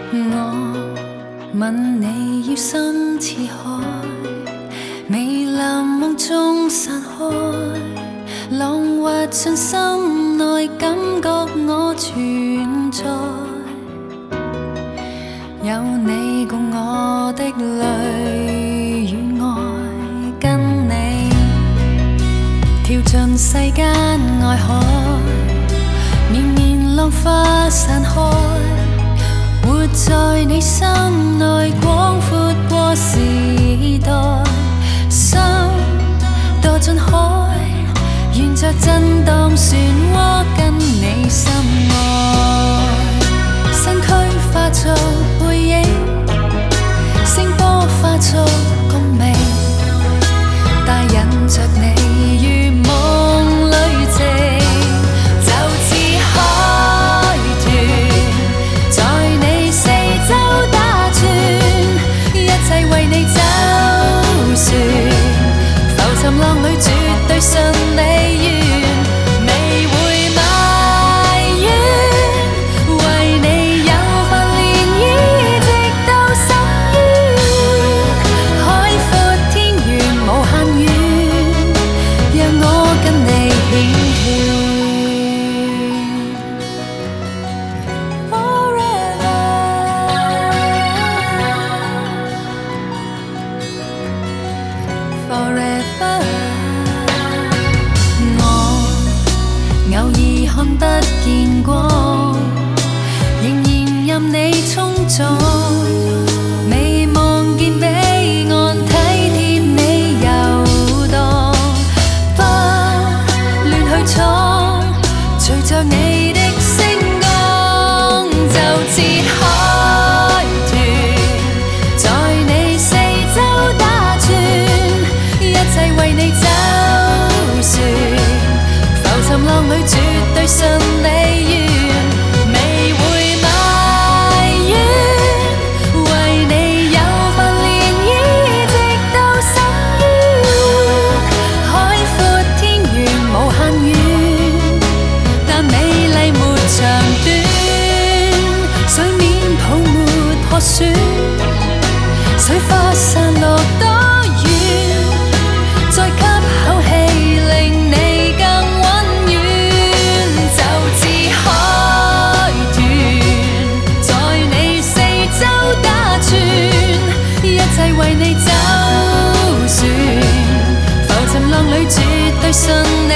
我吻你要心似海，微蓝梦中散开，浪滑进心内，感觉我存在。有你共我的泪与爱，跟你跳进世間愛海，綿綿浪花散開，活在你心內，廣闊過時代。心墮進海，沿着震盪漩渦，跟你心愛。身軀化作背影，聲波化作共鳴，帶引着你於夢裏靜，就似海豚在你四周打轉，一切為你走船，浮沉浪裏絕對順利緣。我偶爾看不見光，仍然任你衝撞，未望見彼岸，體貼你遊蕩，不亂去闖，隨着你的星光，就似海豚在你四周打轉，一切為你走船，浮沉浪裏絕對順利緣，未會埋怨，為你有份漣漪，直到深淵，海闊天遠無限遠，但美麗沒長短，水面泡沫破損，水花散落多遠，再吸口氣令你更溫暖，就似海豚在你四周打轉，一切為你走船，浮沉浪裏絕對順